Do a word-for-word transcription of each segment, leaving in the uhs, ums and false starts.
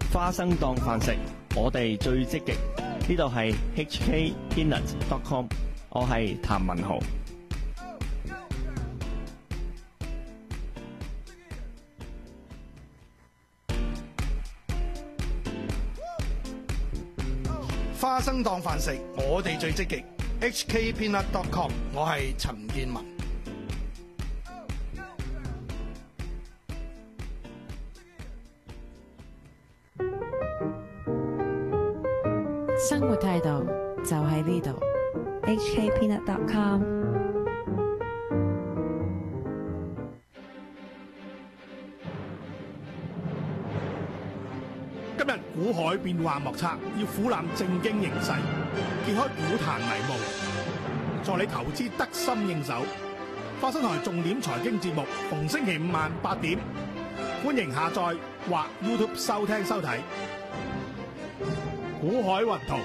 花生當飯食，我哋最積極。呢度係 H K Peanut dot com， 我係譚文豪。 花生當飯食，我哋最積極。H K Peanut dot com， 我係陳建文。 生活態度就喺呢度。 H K Peanut dot com。 今日股海變幻莫測，要俯瞰正經形勢，揭開股壇迷霧，助你投資得心應手。花生台重點財經節目，逢星期五晚八點，歡迎下載或 YouTube 收聽收睇。股海雲圖，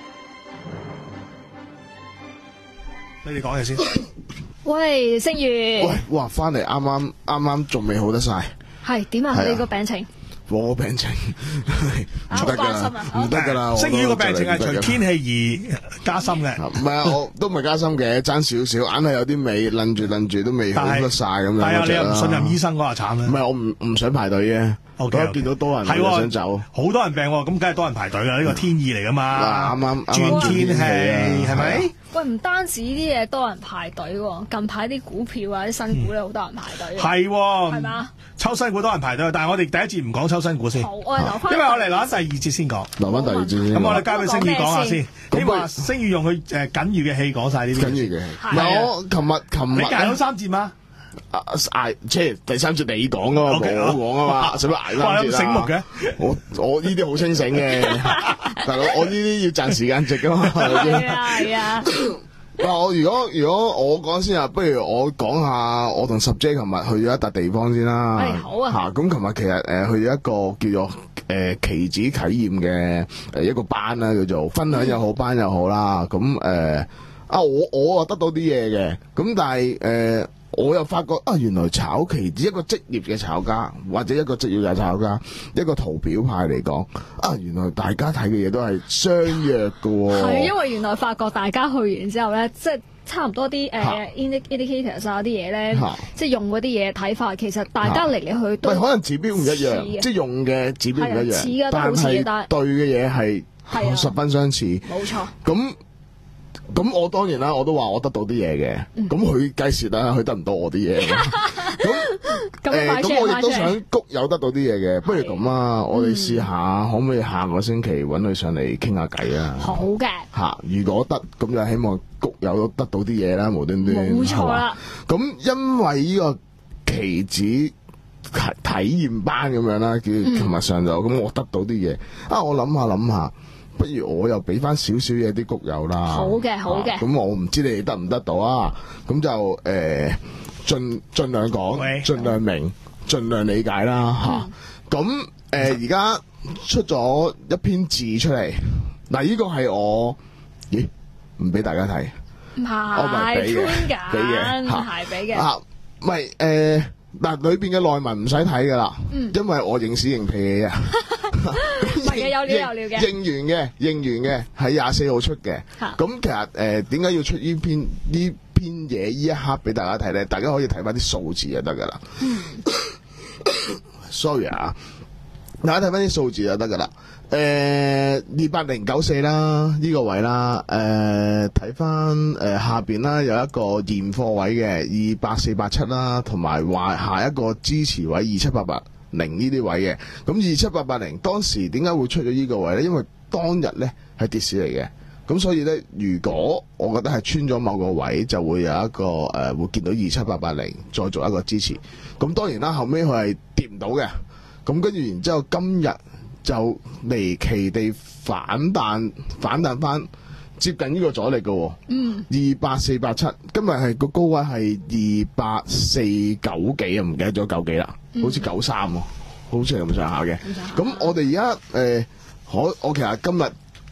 你哋講嘢先。 喂，星月。 喂，哇，翻嚟啱啱啱啱仲未好得晒。 係點啊？你個病情？ 我個病情唔得噶啦，唔得噶啦。 星宇個病情係隨天氣而加深嘅。 唔係啊，我都唔係加深嘅，爭少少，硬係有啲尾愣住愣住都未好得晒咁樣。 係啊，你又唔信任醫生嗰下慘啦。 唔係我唔唔想排隊嘅。我見到多人就想走， 好多人病，咁梗係多人排隊啦。呢個天意嚟噶嘛， 啱啱轉天氣係咪？ 喂，唔單止啲嘢多人排隊喎，近排啲股票啊、啲新股咧好多人排隊。 係喎， 係嘛？ 抽新股多人排隊，但係我哋第一節唔講抽新股先。 好，我哋留翻。 因為我哋留翻第二節先講。 留翻第二節先。 咁我哋交俾星宇講下先。你話星宇用佢誒緊要嘅氣講晒呢啲。 緊要嘅氣。唔係我琴日琴日。 你捱到三節嗎？ 啊挨即係第三節你講噶嘛，我講啊嘛，使乜挨三節啦？ 醒目嘅， 我我呢啲好清醒嘅，大佬我呢啲要賺時間值噶嘛，係咪先？ 係啊係啊。 嗱，我如果如果我講先啊，不如我講下我同十 J 琴日去咗一笪地方先啦。 係好啊。 吓，咁琴日其實誒去咗一個叫做誒棋子體驗嘅誒一個班啦，叫做分享又好，班又好啦。咁誒啊，我我啊得到啲嘢嘅，咁但係誒。我又發覺啊，原來炒期指一個職業嘅炒家，或者一個職業嘅炒家，一個圖表派嚟講，啊，原來大家睇嘅嘢都係相約嘅喎。 係因為原來發覺大家去完之後咧，即係差唔多啲誒 indicators 啊啲嘢咧，即係用嗰啲嘢睇法，其實大家嚟嚟去去都可能指標唔一樣，即係用嘅指標唔一樣， 似嘅都好似嘅，但係對嘅嘢係十分相似。 冇錯。 咁。咁我當然啦，我都話我得到啲嘢嘅，咁佢計時啦，佢得唔到我啲嘢。咁誒，咁我亦都想谷友得到啲嘢嘅，不如咁啊，我哋試下可唔可以下個星期揾佢上嚟傾下偈啊？ 好嘅。 嚇，如果得，咁就希望谷友都得到啲嘢啦，無端端。 冇錯啦。咁因為呢個棋子體驗班咁樣啦，叫琴日上晝，咁我得到啲嘢啊，我諗下諗下。不如我又俾翻少少嘢啲谷友啦。 好嘅，好嘅。 咁、啊、我唔知你哋得唔得到啊？咁就誒盡盡量講，盡量明，盡量理解啦嚇。咁誒而家出咗一篇字出嚟，嗱呢個係我，咦唔俾大家睇？ 唔係， 我唔係俾嘅，俾嘅嚇， 係俾嘅。 啊，唔係誒嗱，裏邊嘅內文唔使睇噶啦，因為我認屎認屁嘅啫。 唔係嘅，有料有料嘅。 認完嘅，認完嘅，喺廿四號出嘅。咁其實誒，點解要出呢篇呢篇嘢呢一刻俾大家睇咧？大家可以睇翻啲數字就得噶啦。Sorry 啊，大家睇翻啲數字就得噶啦。誒，二八零九四啦，呢個位啦。誒，睇翻誒下邊啦，有一個現貨位嘅二八四八七啦，同埋話下一個支持位二七八八。零呢啲位嘅，咁二七八八零當時點解會出咗呢個位呢？因為當日呢係跌市嚟嘅，咁所以呢，如果我覺得係穿咗某個位，就會有一個誒、呃、會見到二七八八零再做一個支持。咁當然啦，後尾佢係跌唔到嘅，咁跟住然之後今日就離奇地反彈反彈翻接近呢個阻力嘅、哦，嗯，二八四八七，今日係個高位係二八四九幾啊，唔記得咗九幾啦。好似九三喎，好似係咁上下嘅。咁我哋而家誒，可我其實今日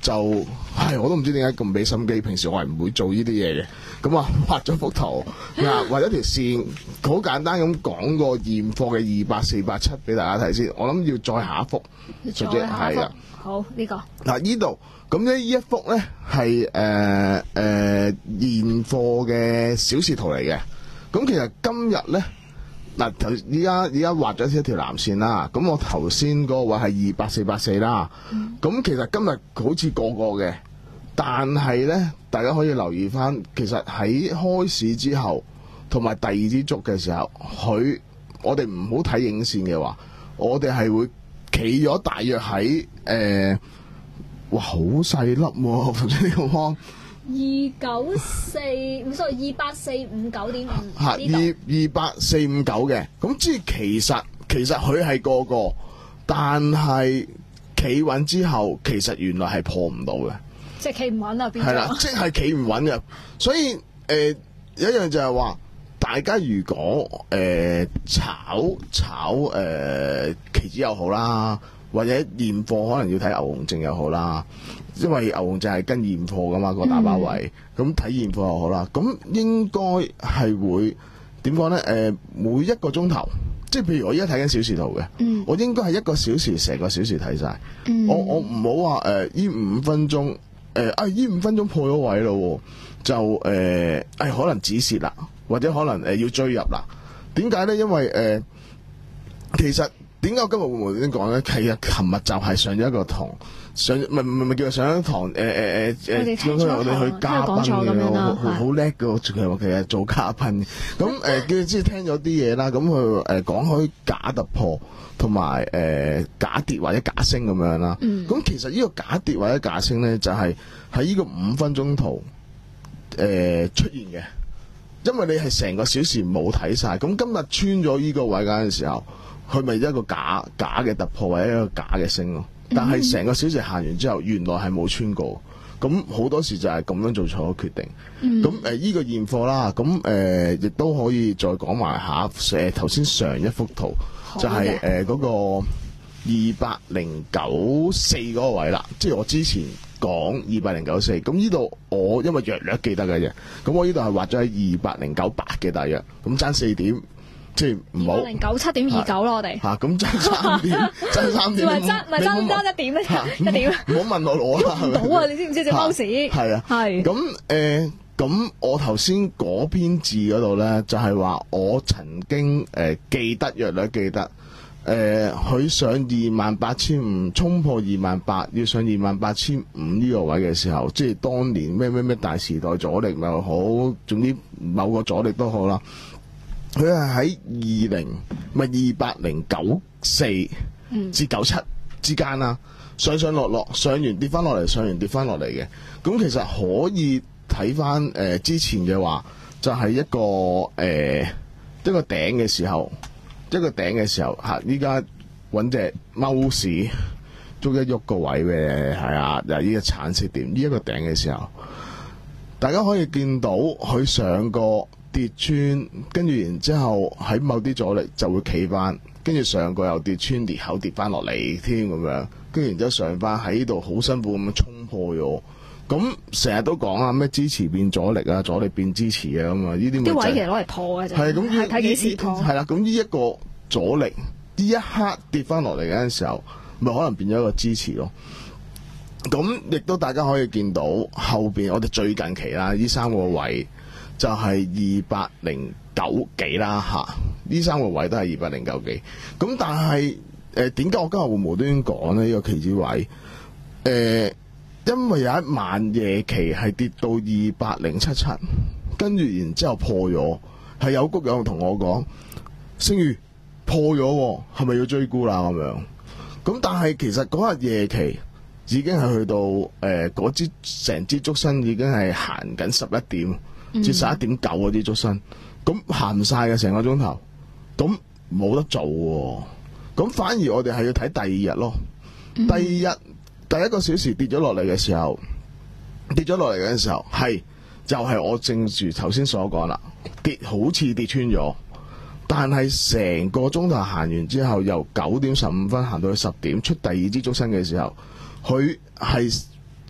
就係我都唔知點解咁俾心機，平時我係唔會做呢啲嘢嘅。咁啊畫咗幅圖，嗱畫咗條線，好簡單咁講個現貨嘅二百四百七俾大家睇先。我諗要再下一幅， 再下一幅係啊。 好呢、個嗱呢度咁咧，呢一幅咧係誒誒現貨嘅小時圖嚟嘅。咁其實今日咧嗱頭依家依家畫咗一條藍線啦。咁我頭先嗰個位係二百四百四啦。咁、嗯、其實今日好似個個嘅，但係咧大家可以留意翻，其實喺開市之後同埋第二支燭嘅時候，佢我哋唔好睇影線嘅話，我哋係會企咗大約喺誒、呃，哇好細粒喎！頭先呢個框二九四唔 sorry 二八四五九點五嚇，二二八四五九嘅，咁即係其實其實佢係個個，但係企穩之後，其實原來係破唔到嘅， 即係企唔穩啊！變咗係啦，即係企唔穩嘅，所以誒、呃、有一樣就係話。大家如果誒、呃、炒炒誒、呃、期指又好啦，或者現貨可能要睇牛熊證又好啦，因為牛熊證係跟現貨噶嘛、個打包位，咁睇、嗯、現貨又好啦，咁應該係會點講咧？誒、呃、每一個鐘頭，即係譬如我而家睇緊小時圖嘅，嗯、我應該係一個小時成個小時睇晒、嗯。我我唔好話誒呢五分鐘誒啊呢五分鐘破咗位咯，就誒誒、呃哎、可能止蝕啦。或者可能誒、呃、要追入啦？點解咧？因為誒、呃，其實點解我今日會無端端講咧？其實琴日就係上咗一個堂，上唔係唔係唔係叫做上咗堂誒誒誒誒，叫佢我哋去嘉賓嘅，好好叻嘅，其實其實做嘉賓。咁誒，叫即係聽咗啲嘢啦。咁佢誒講開假突破同埋誒假跌或者假升咁樣啦。咁、嗯、其實呢個假跌或者假升咧，就係喺呢個五分鐘圖誒、呃、出現嘅。因為你係成個小時冇睇晒，咁今日穿咗呢個位嗰陣時候，佢咪一個假假嘅突破或者一個假嘅升咯。但係成個小時行完之後，原來係冇穿過，咁好多時就係咁樣做錯咗決定。咁誒呢個現貨啦，咁誒亦都可以再講埋下誒頭先上一幅圖，就係誒嗰個二百零九四嗰個位啦，即係我之前講二百零九四，咁呢度我因為略略記得嘅啫，咁我呢度係畫咗喺二百零九八嘅大約，咁爭四點，即係唔好。二百零九七點二九咯，我哋嚇咁爭三點，爭三點，唔係爭唔係爭爭一點咧，一點。唔好問我攞啦， 唔到啊！你知唔知隻貓屎？ 係啊，係。咁誒，咁我頭先嗰篇字嗰度咧，就係話我曾經誒記得略略記得。誒，佢、呃、上二萬八千五，衝破二萬八，要上二萬八千五呢個位嘅時候，即係當年咩咩咩大時代阻力咪好，總之某個阻力都好啦。佢係喺二零咪二百零九四至九七之間啦，上上落落，上完跌翻落嚟，上完跌翻落嚟嘅。咁其實可以睇翻誒之前嘅話，就係、是、一個誒、呃、一個頂嘅時候。一個頂嘅時候嚇，依家揾隻貓屎捉一喐個位嘅，係啊，又呢個橙色點？呢一個頂嘅時候，大家可以見到佢上過跌穿，跟住然之後喺某啲阻力就會企翻，跟住上過又跌穿裂口跌翻落嚟添咁樣，跟住然之後上翻喺呢度好辛苦咁樣衝破咗。咁成日都講啊，咩支持變阻力啊，阻力變支持啊，咁啊，呢啲啲位其實攞嚟破嘅啫。係咁，係睇幾時破。係啦，咁呢一個阻力，呢一刻跌翻落嚟嗰陣時候，咪可能變咗一個支持咯。咁亦都大家可以見到後邊，我哋最近期啦，呢三個位就係二百零九幾啦嚇，呢三個位都係二百零九幾。咁但係誒點解我今日會無端端講呢？呢、呢個期指位誒？呃因為有一晚夜期係跌到二百零七七，跟住然之後破咗，係有谷友同我講，星宇破咗，係咪要追沽啦咁樣？咁但係其實嗰日夜期已經係去到誒嗰支成支燭身已經係行緊十一點至十一點九嗰啲燭身，咁行唔晒嘅成個鐘頭，咁冇得做喎。咁反而我哋係要睇第二日咯，第二日。第一個小時跌咗落嚟嘅時候，跌咗落嚟嘅時候，係就係、是、我正如頭先所講啦，跌好似跌穿咗，但係成個鐘頭行完之後，由九點十五分行到去十點出第二支燭身嘅時候，佢係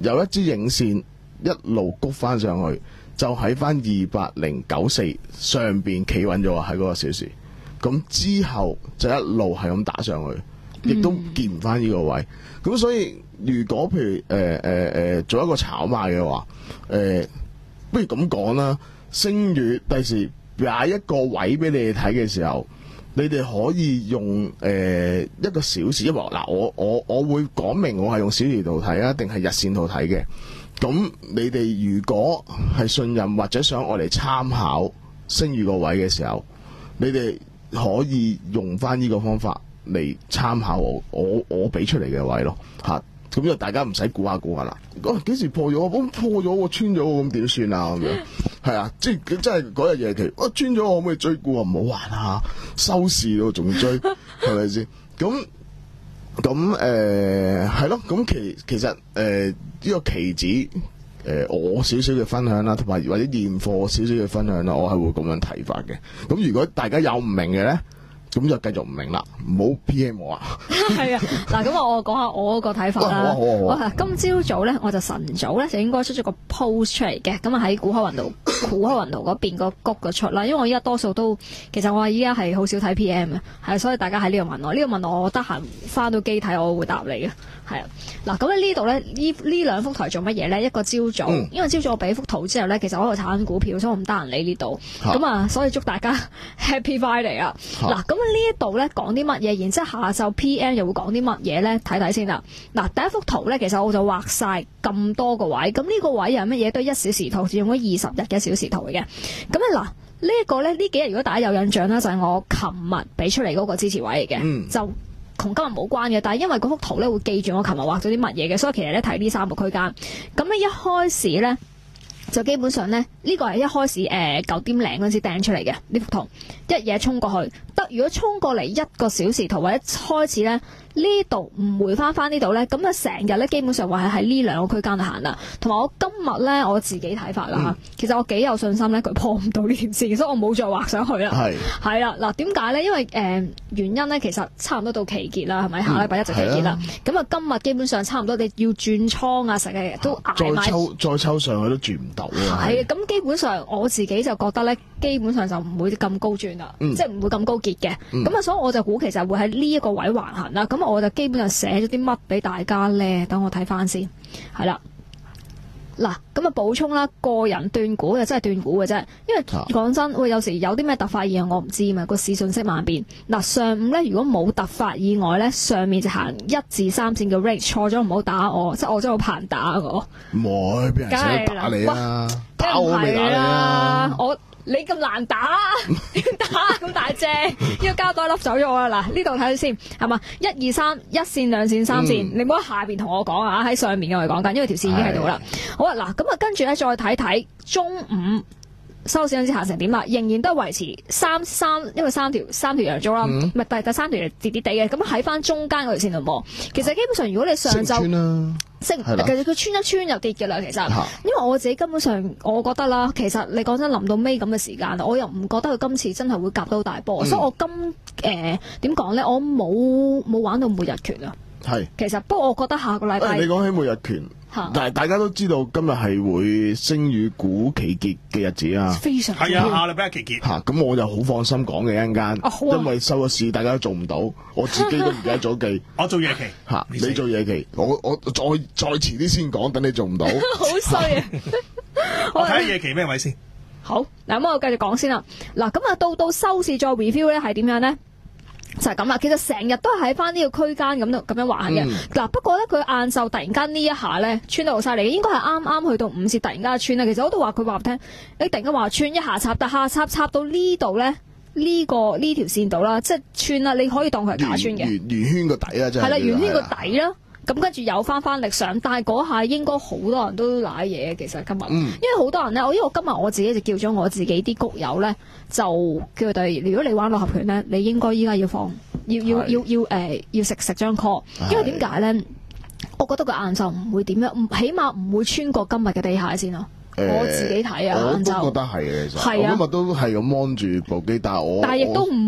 有一支影線一路谷翻上去，就喺翻二百零九四上邊企穩咗喺嗰個小時。咁之後就一路係咁打上去，亦都見唔翻呢個位。咁、嗯、所以如果譬如誒誒誒做一個炒賣嘅話，誒、呃、不如咁講啦，星月第時擺一個位俾你哋睇嘅時候，你哋可以用誒、呃、一個小時，因為嗱我我我會講明我係用小時圖睇啊，定係日線圖睇嘅。咁你哋如果係信任或者想我嚟參考星月個位嘅時候，你哋可以用翻呢個方法嚟參考我我我俾出嚟嘅位咯，吓，咁就大家唔使估下估下啦。哦、啊，幾時破咗？我破咗，我穿咗，咁點算啊？咁樣係啊，即係真係嗰日夜期，我、啊、穿咗，我可唔可以追沽啊？唔好玩啊！收市咯，仲追，係咪先？咁咁誒係咯，咁、呃、其其實誒呢、呃這個期指誒、呃、我少少嘅分享啦，同埋或者現貨少少嘅分享啦，我係會咁樣睇法嘅。咁如果大家有唔明嘅咧，咁就繼續唔明啦，唔好 P M 我啊。 係啊，嗱，咁我講下我個睇法啦。我係今朝早咧，我就晨早咧就應該出咗個 post 出嚟嘅，咁啊喺股海雲圖、股海雲圖嗰邊個谷個出啦。因為我依家多數都，其實我依家係好少睇 P M 嘅，係，所以大家喺呢度問我，呢、這個問我，我得閒翻到機睇，我會答你嘅。係啊，嗱，咁喺呢度咧，呢呢兩幅圖做乜嘢咧？一個朝早，嗯、因為朝早我俾幅圖之後咧，其實我喺度炒緊股票，所以我唔得閒理呢度。咁啊，所以祝大家 Happy Friday 啊！嗱，咁呢一度咧講啲乜嘢，然之後下晝 P M 又會講啲乜嘢咧？睇睇先啦。嗱，第一幅圖咧，其實我就畫晒咁多個位，咁呢個位又係乜嘢？都係一小時圖，只用咗二十日嘅小時圖嚟嘅。咁咧嗱，呢一個咧，呢幾日如果大家有印象啦，就係我琴日俾出嚟嗰個支持位嚟嘅，嗯、就。同今日冇關嘅，但係因為嗰幅圖咧會記住我琴日畫咗啲乜嘢嘅，所以其實咧睇呢三個區間。咁咧一開始咧就基本上咧呢、呢個係一開始誒九點零嗰陣時掟出嚟嘅呢幅圖，一嘢衝過去得。如果衝過嚟一個小時圖或者開始咧呢度唔回翻翻呢度咧，咁啊成日咧基本上話係喺呢兩個區間度行啦。同埋我今日咧我自己睇法啦、嗯、其實我幾有信心咧佢破唔到呢條線，所以我冇再畫上去啦。係係啦，嗱點解咧？因為誒、呃、原因咧其實差唔多到期結啦，係咪？下禮拜一就期結啦。咁啊、嗯、今日基本上差唔多你要轉倉啊，成日都捱埋。再抽再抽上去都轉唔到啊。係啊，咁基本上我自己就覺得咧，基本上就唔會咁高轉啦，嗯、即係唔會咁高結嘅。咁啊、嗯，所以我就估其實會喺呢一個位橫行啦。咁我就基本上寫咗啲乜俾大家咧，等我睇翻先，係啦，嗱，咁啊補充啦，個人斷估就真係斷估嘅啫，因為講真，喂，有時有啲咩突發意外我唔知嘛，個市信息萬變。嗱，上午咧如果冇突發意外咧，上面就行一至三線嘅 range， 錯咗唔好打我，即係我真係好怕人打我。唔會，俾人想打你啊，打我未打你啊，我。你咁難打，點打咁大隻？呢個膠袋笠走咗我啦！嗱，呢度睇下先，係嘛？一二三，一線、兩線、三線，嗯、你唔好喺下邊同我講啊！喺上面嘅我哋講緊，因為條線已經喺度啦。是好啊，嗱，咁啊，跟住咧再睇睇中午收市嗰陣時行成點啦，仍然都係維持三三，因為三條三條陽燭啦，唔係第第三條跌跌地嘅，咁喺翻中間嗰條線度望。其實基本上如果你上晝升，其實佢穿一穿又跌嘅啦。其實，因為我自己根本上我覺得啦，其實你講真臨到尾咁嘅時間，我又唔覺得佢今次真係會夾到大波，嗯、所以我今誒點講咧，我冇冇玩到每日拳啊。係，其實不過我覺得下個禮拜，你講起每日拳。但係大家都知道今日係會星與股期結嘅日子啊，非常係啊，下禮拜一期結吓，咁我就好放心講嘅一陣間，啊啊、因為收咗市大家都做唔到，我自己都唔記得咗記，我做夜期吓，啊、你做夜期，我我再再遲啲先講，等你做唔到，好衰啊！我睇下夜期咩位先？好，嗱咁我繼續講先啦。嗱咁啊，到到收市再 review 咧，係點樣咧？就係咁啦，其實成日都係喺翻呢個區間咁樣咁樣橫嘅。嗱、嗯，不過咧佢晏晝突然間呢一下咧穿得好犀利嘅，應該係啱啱去到五線突然間穿啦。其實我都話佢話唔聽，你突然間話穿一下插，但下插插到呢度咧，呢、這個呢條線度啦，即係穿啦，你可以當佢係假穿嘅。圓圓圈個底啊，真係係啦，圓圈個底啦。咁跟住有翻翻力上，但係嗰下應該好多人都瀨嘢。其實今日，嗯、因為好多人咧，我因為我今日我自己就叫咗我自己啲谷友咧，就叫佢哋，如果你玩六合拳咧，你應該依家要放，要要要要誒、呃，要食食張 call，因為點解咧？我覺得個晏晝唔會點樣，起碼唔會穿過今日嘅地下先咯。我自己睇啊， 我都覺得係嘅，其實我今日都係咁望住部機，但係我但係亦都唔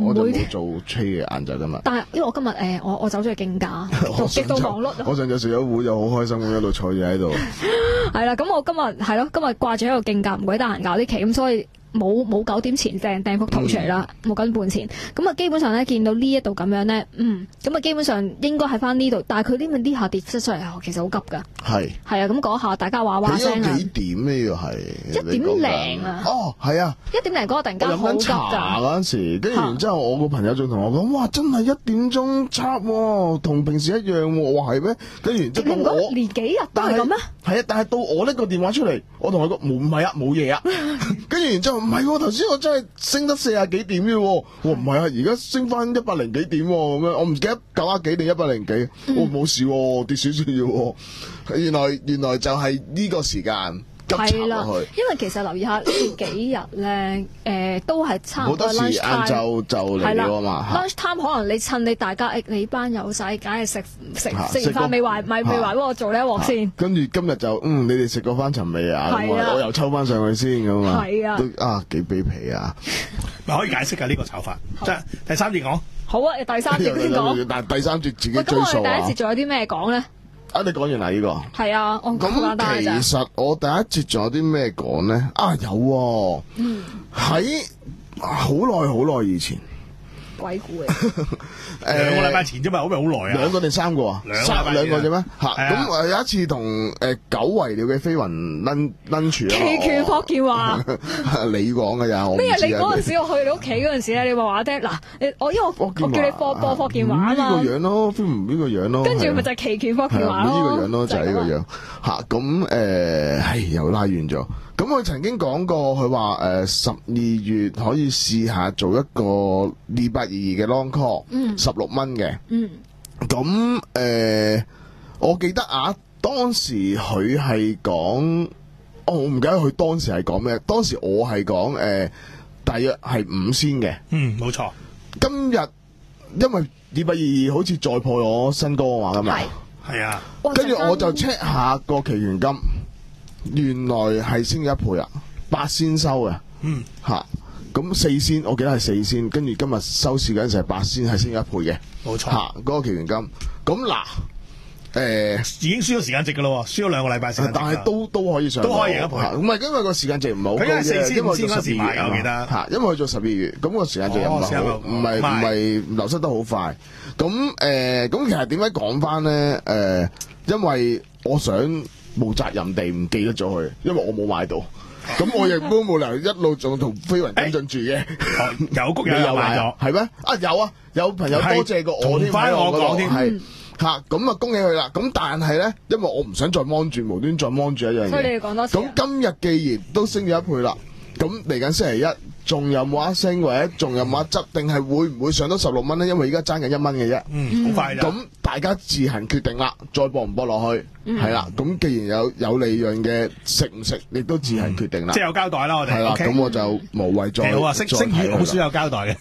我就會冇做 trade 嘅晏晝今日。 但係因為我今日誒、呃、我我走咗去競價， 我極度忙碌。 我上晝食咗糊就好開心咁一路坐住喺度。 係啦，咁我今日係咯，今日掛住喺度競價，唔鬼得閒搞啲期，咁所以。冇冇九點前掟掟幅圖出嚟啦，冇九點半前，咁啊基本上咧見到呢一度咁樣咧，嗯，咁啊基本上應該係翻呢度，但係佢呢咪呢下跌出嚟，其實好急㗎。係係啊，咁嗰下大家話話聲啊。 幾點呢？要係一點零啊。哦， 係啊， 一點零嗰個突然間好急㗎。 嗰陣時，跟住然之後我個朋友仲同我講：哇，真係一點鐘插喎，同平時一樣喎。我話係咩？跟住然之後到我連幾日都係咁咩？ 係啊，但係到我呢個電話出嚟，我同佢講冇唔係啊，冇嘢啊。跟住然之後唔係喎，頭先我真係升得四十幾點嘅喎，我唔係啊，而家升翻一百零幾點喎，咁樣我唔記得九啊幾定一百零幾，我冇事喎，跌少少嘢喎，原來原來就係呢個時間。係啦， 因為其實留意下呢幾日咧，誒都係差唔多 lunch time， 好多時晏晝就嚟咗啊嘛。 lunch time 可能你趁你大家誒你班友仔，梗係食食食完飯未壞，咪未壞幫我做呢一鑊先。跟住今日就嗯，你哋食過翻尋味啊？我又抽翻上去先咁啊。係啊，都啊幾卑鄙啊！ 咪可以解釋㗎呢個炒法。即係第三節講。 好啊，第三節先講。 但係第三節自己追數啊。 咁我哋第一節仲有啲咩講咧？ 啊！你講完啦呢個？係啊，我講簡單咋。 咁其實我第一節仲有啲咩講咧？啊有喎，嗯，喺好耐好耐以前。 鬼故嘅， 誒兩個禮拜前啫嘛，好咪好耐啊？ 兩個定三個啊？兩兩個啫咩？嚇咁誒有一次同誒久違了嘅飛雲 lunch lunch 啊！ 期權霍建華， 你講嘅咋？ 咩？你嗰陣時我去你屋企嗰陣時咧，你話話聽嗱，我因為我我叫你播播霍建華啊嘛， 呢個樣咯，飛雲呢個樣咯， 跟住咪就係期權霍建華咯， 呢個樣咯，就係呢個樣嚇。咁誒係又拉遠咗。咁佢曾經講過，佢話誒十二月可以試下做一個二八二二嘅 long call，十六蚊嘅。嗯，咁誒、呃，我記得啊，當時佢係講，哦，我唔記得佢當時係講咩。當時我係講誒，大約係五仙嘅。 嗯，冇錯。 今日因為二八二二好似再破咗新高啊嘛，咁啊， 係啊。 跟住我就 check 下個期權金。原來係升咗一倍啊，八仙收嘅，嗯，吓咁四仙，我記得係四仙，跟住今日收市嗰陣時係八仙，係升咗一倍嘅， 冇錯， 吓嗰個期權金，咁嗱，誒， 已經輸咗時間值噶咯，輸咗兩個禮拜時間值， 但係都都可以上， 都可以贏一倍， 唔係因為個時間值唔係好高嘅，因為做十二月啊，我記得，吓，因為佢做十二月，咁個時間值又唔係好，唔係唔係流失得好快，咁誒，咁其實點解講翻咧？誒，因為我想。冇責任地唔記得咗佢，因為我冇買到，咁我亦都冇理由一路仲同飛雲跟進住嘅。 有谷友有買咗， 係咩？啊有啊，有朋友多謝過我添， 翻我講添， 係嚇咁啊，恭喜佢啦！咁但係咧，因為我唔想再芒住，無端再芒住一樣嘢。 所以你要講多次。 咁今日既然都升咗一倍啦，咁嚟緊星期一仲有冇得升，或者仲有冇得執，定係會唔會上到十六蚊咧？因為而家爭緊一蚊嘅啫。 嗯，好快咁大家自行決定啦，再播唔播落去？係啦，咁既然有有利潤嘅，食唔食亦都自行決定啦。 即係有交代啦，我哋係啦，咁我就無謂再好啊，星星月好少有交代嘅。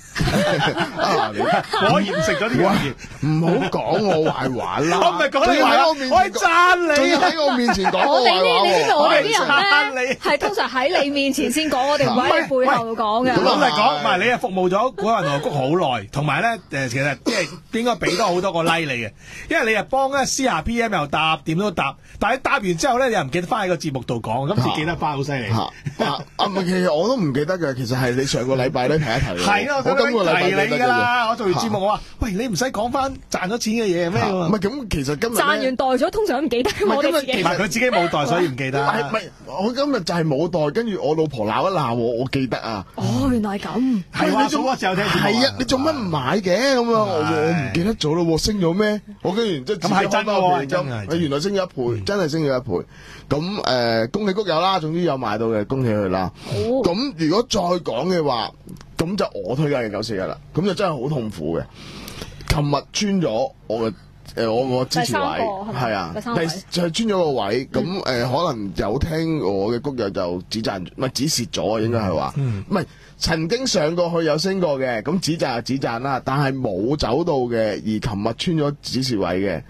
我鹽食咗啲嘢， 唔好講我壞話啦。 我唔係講你壞話，我係讚你。 喺我面前講我哋呢？你知道我哋啲人咧係通常喺你面前先講，我哋唔喺你背後講嘅。 咁嚟講，唔係你係服務咗股民同谷好耐，同埋咧誒，其實即係應該俾多好多個 like 你嘅，因為你係幫咧私下 P M 又答，點都答，但係答完之後咧，你又唔記得翻喺個節目度講，今次記得翻好犀利。啊啊唔係，其實我都唔記得嘅，其實係你上個禮拜咧提一提。係啊，我今個禮拜提你㗎啦，我做完節目我話，喂，你唔使講翻賺咗錢嘅嘢咩？ 唔係咁，其實今日賺完袋咗，通常都唔記得。我哋自己唔係佢自己冇袋，所以唔記得。 唔係唔係，我今日就係冇袋，跟住我老婆鬧一鬧我，我記得啊。 哦，原來係咁。 係話數嗰時候聽節目。 係啊，你做乜唔買嘅咁啊？我我唔記得咗咯，升咗咩？我跟住即係咁係真喎，真係。 原來升咗一倍，真係升咗一倍。咁誒，恭喜谷友啦，總之有買到嘅，恭喜佢啦。咁如果再講嘅話，咁就我推介嘅九四一啦，咁就真係好痛苦嘅。琴日穿咗我嘅誒，我個支持位係啊，第就係穿咗個位。咁誒，可能有聽我嘅谷友就止賺，唔係止蝕咗啊，應該係話，唔係曾經上過去有升過嘅，咁止賺就止賺啦，但係冇走到嘅，而琴日穿咗止蝕位嘅。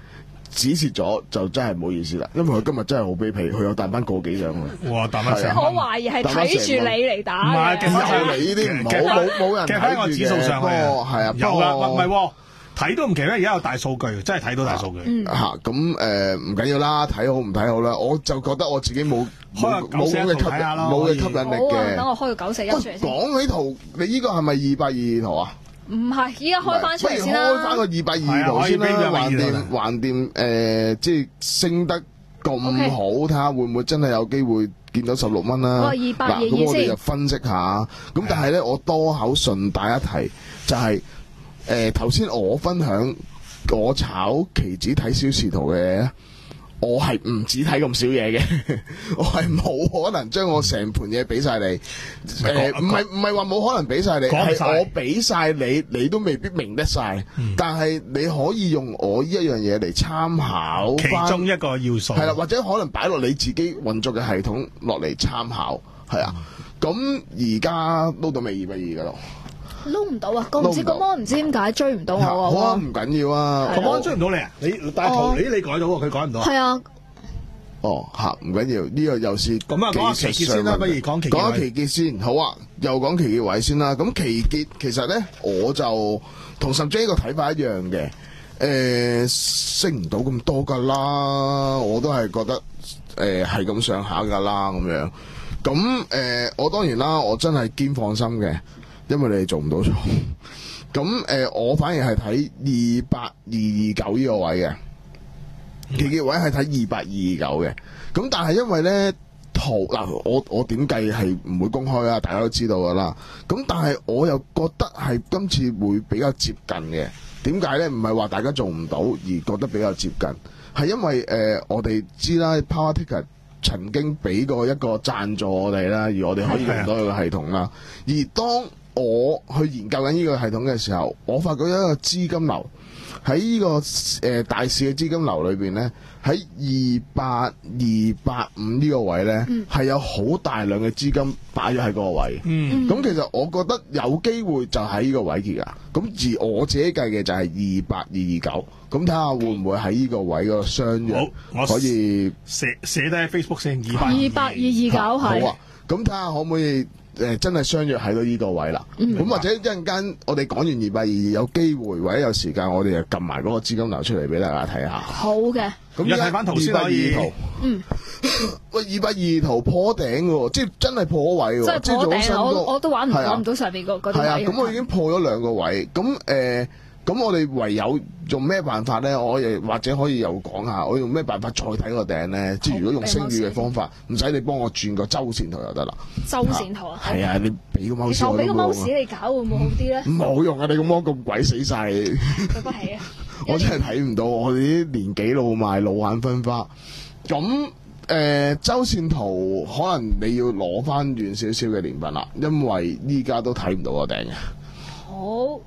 指示咗就真係唔好意思啦，因為佢今日真係好卑鄙，佢有帶翻個幾張嘅。 哇！帶翻成我懷疑係睇住你嚟打嘅。 唔係， 你呢啲唔好，冇冇人睇住嘅。指數上去係啊， 有啦，唔係睇都唔奇，因為而家有大數據，真係睇到大數據。 嚇咁誒唔緊要啦，睇好唔睇好啦，我就覺得我自己冇冇冇咁嘅吸引冇嘅吸引力嘅。 等我開個九四一出嚟先。 講起圖，你呢個係咪二百二圖啊？ 唔係，依家開翻出嚟先啦。 開翻個二百二圖先啦，橫掂橫掂誒，即係升得咁好，睇下會唔會真係有機會見到十六蚊啦。 二百二二先。 咁我哋就分析下。咁但係咧，我多口順帶一提，就係誒頭先我分享我炒期指睇小時圖嘅。我係唔止睇咁少嘢嘅，我係冇可能將我成盤嘢俾晒你。誒，唔係唔係話冇可能俾晒你，係我俾晒你，你都未必明得晒。嗯、但係你可以用我呢一樣嘢嚟參考其中一個要素， 係啦，或者可能擺落你自己運作嘅系統落嚟參考，係啊。咁而家撈到未二百二噶咯？ 撈唔到啊！我唔知個摩唔知點解追唔到我喎。 好啊，唔緊要啊。 個摩追唔到你啊？你大圖你你改到喎，佢改唔到啊？ 係啊。 哦，嚇唔緊要，呢個又是咁啊，講下期結先啦，不如講期結。 講下期結先，好啊，又講期結位先啦。咁期結其實咧，我就同十 J 個睇法一樣嘅。誒，升唔到咁多噶啦，我都係覺得誒係咁上下噶啦咁樣。咁誒，我當然啦，我真係堅放心嘅。因為你哋做唔到錯，咁誒、呃，我反而係睇二八二二九呢個位嘅，期結位係睇二八二二九嘅。咁但係因為咧圖嗱，我我點計係唔會公開啊，大家都知道噶啦。咁但係我又覺得係今次會比較接近嘅。點解咧？唔係話大家做唔到而覺得比較接近，係因為誒、呃、我哋知啦 ，Power Ticker 曾經俾過一個贊助我哋啦，而我哋可以用到佢個系統啦。而當我去研究緊呢個系統嘅時候，我發覺一個資金流喺呢、這個誒、呃、大市嘅資金流裏邊咧，喺二八二八五呢個位咧，係、嗯、有好大量嘅資金擺咗喺嗰個位。咁、嗯、其實我覺得有機會就喺呢個位嘅㗎。咁而我自己計嘅就係二八二二九。咁睇下會唔會喺呢個位個相約可以寫寫低喺 Facebook 先二八二八二二九係。 好啊，咁睇下可唔可以？誒、呃、真係相約喺到呢個位啦，咁、嗯、或者一陣間我哋講完二百二有機會或者有時間，我哋就撳埋嗰個資金流出嚟俾大家睇下。 好嘅， 咁而家睇翻圖先可以。嗯，喂，二百二圖破頂喎，即係真係破位喎， 即係破頂。我我都玩唔玩唔到上邊嗰嗰啲位。係啊， 咁我已經破咗兩個位，咁誒。呃咁我哋唯有用咩辦法咧？我亦或者可以又講下，我用咩辦法再睇個頂咧？即係如果用星宇嘅方法，唔使你幫我轉個周線圖就得啦。 周線圖啊？ 係啊，你俾個 mouse 我都冇。 俾個 mouse 你搞會唔會好啲咧？ 冇用啊！你個芒咁鬼死晒， 對不起啊！ 我真係睇唔到，我哋啲年紀老邁，老眼昏花。咁誒、呃，周線圖可能你要攞翻遠少少嘅年份啦，因為依家都睇唔到個頂嘅。 好。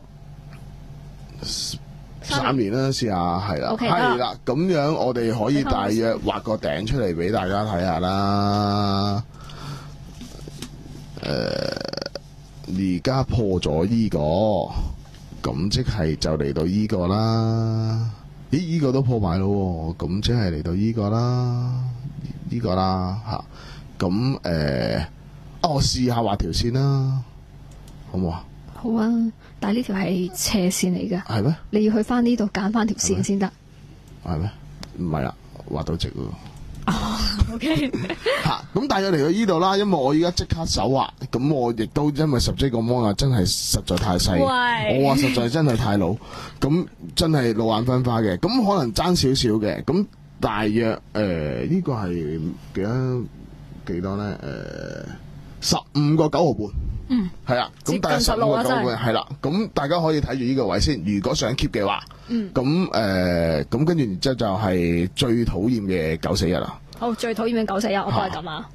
三年啦，試下係啦，係啦，咁樣我哋可以大約畫個頂出嚟俾大家睇下啦。誒、呃，而家破咗依、這個，咁即係就嚟到依個啦。咦，依、這個都破埋咯，咁即係嚟到依個啦，呢、這個啦吓。咁、啊、誒，啊，我試下畫條線啦，好唔好啊？ 好啊，但係呢條係斜線嚟嘅。係咩？你要去翻呢度揀翻條線先得。 係咩？唔係啦，畫到直喎。 哦，OK。 嚇，咁大約嚟到呢度啦，因為我依家即刻手畫，咁我亦都因為十 J 個芒啊，真係實在太細。我話實在真係太老，咁真係老眼昏花嘅，咁可能爭少少嘅，咁大約誒呢、呃這個係幾多幾多咧？誒、呃，十五個九毫半。嗯，係啦，咁大約十五個九毫半，係啦，咁大家可以睇住呢個位先。如果想 keep 嘅話，嗯，咁誒，咁、呃、跟住然之後就係最討厭嘅九四一啦。 好，最討厭嘅九四一，我都係咁啊。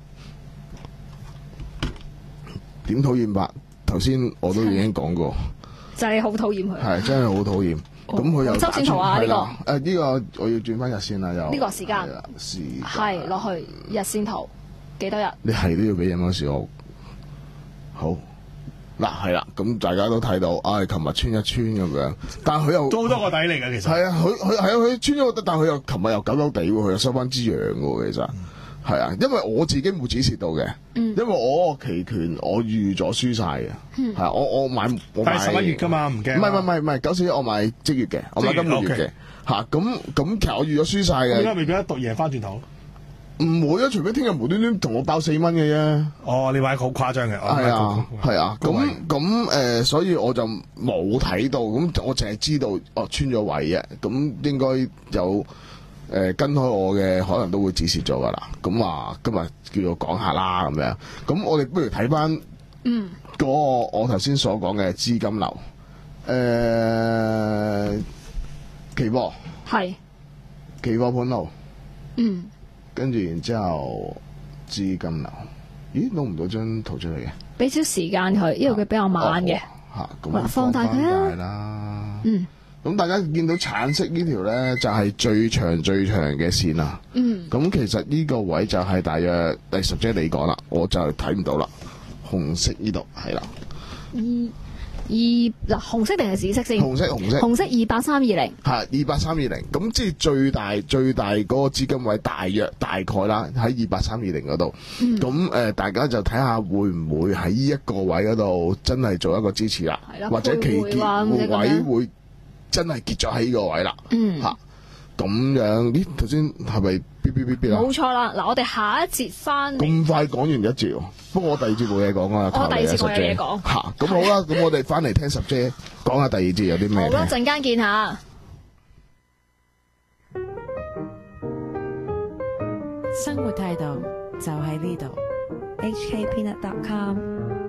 點討厭法？頭先我都已經講過， 就係你好討厭佢，係真係好討厭。咁佢又周線圖啊呢個？誒、 呃、呢、這個我要轉翻日線啦，又呢、這個時間， 時係落去日線圖幾多日？ 你係都要俾人嗰時我好。 嗱係啦，咁大家都睇到，唉，琴日穿一穿咁樣，但係佢又都好多個底嚟嘅，其實係啊，佢佢係啊，佢穿咗個底，但係佢又琴日又久久地喎，佢又收翻支陽喎，其實係啊，因為我自己冇指示到嘅， 嗯因為我個期權我預咗輸晒嘅，係啊，我我買我買但係十一月㗎嘛，唔驚。 唔係唔係唔係九四一，我買即月嘅，我買今個月嘅嚇，咁咁其實我預咗輸晒嘅。 而家未必一讀贏翻轉頭。 唔會啊，除非聽日無端端同我爆四蚊嘅啫。 哦，你買好誇張嘅。 係啊，係啊，咁咁誒，所以我就冇睇到，咁我淨係知道哦穿咗位嘅，咁應該有誒、呃、跟開我嘅，可能都會止蝕咗噶啦。咁話今日叫做講下啦咁樣，咁我哋不如睇翻嗯嗰個我頭先所講嘅資金流，誒、呃、期貨係期貨盤路。 嗯。 跟住然之後資金流，咦攞唔到張圖出嚟嘅？ 俾少時間佢，因為佢比較慢嘅。 嚇，咁放大佢啊！ 啦， 嗯。 咁大家見到橙色呢條咧，就係最長最長嘅線啦。 嗯。 咁其實呢個位就係大約第十隻你講啦，我就睇唔到啦。紅色呢度係啦。 二二嗱，紅色定係紫色先？ 紅色紅色。 紅色二八三二零。 係二八三二零，咁即係最大最大嗰個資金位，大約大概啦，喺二八三二零嗰度。咁誒、呃，大家就睇下會唔會喺呢一個位嗰度真係做一個支持啦，或者期結位會真係結咗喺呢個位啦。 嗯。 嚇、啊，咁樣咦？頭先係咪嗶嗶嗶嗶啊？ 冇錯啦！嗱，我哋下一節翻咁快講完一節喎，不過我第二節冇嘢講啊。 我第二節我有嘢講。 嚇，咁好啦，咁我哋翻嚟聽十姐講下第二節有啲咩？ 好啦，陣間見下。 生活態度就喺呢度。 H K Peanut dot com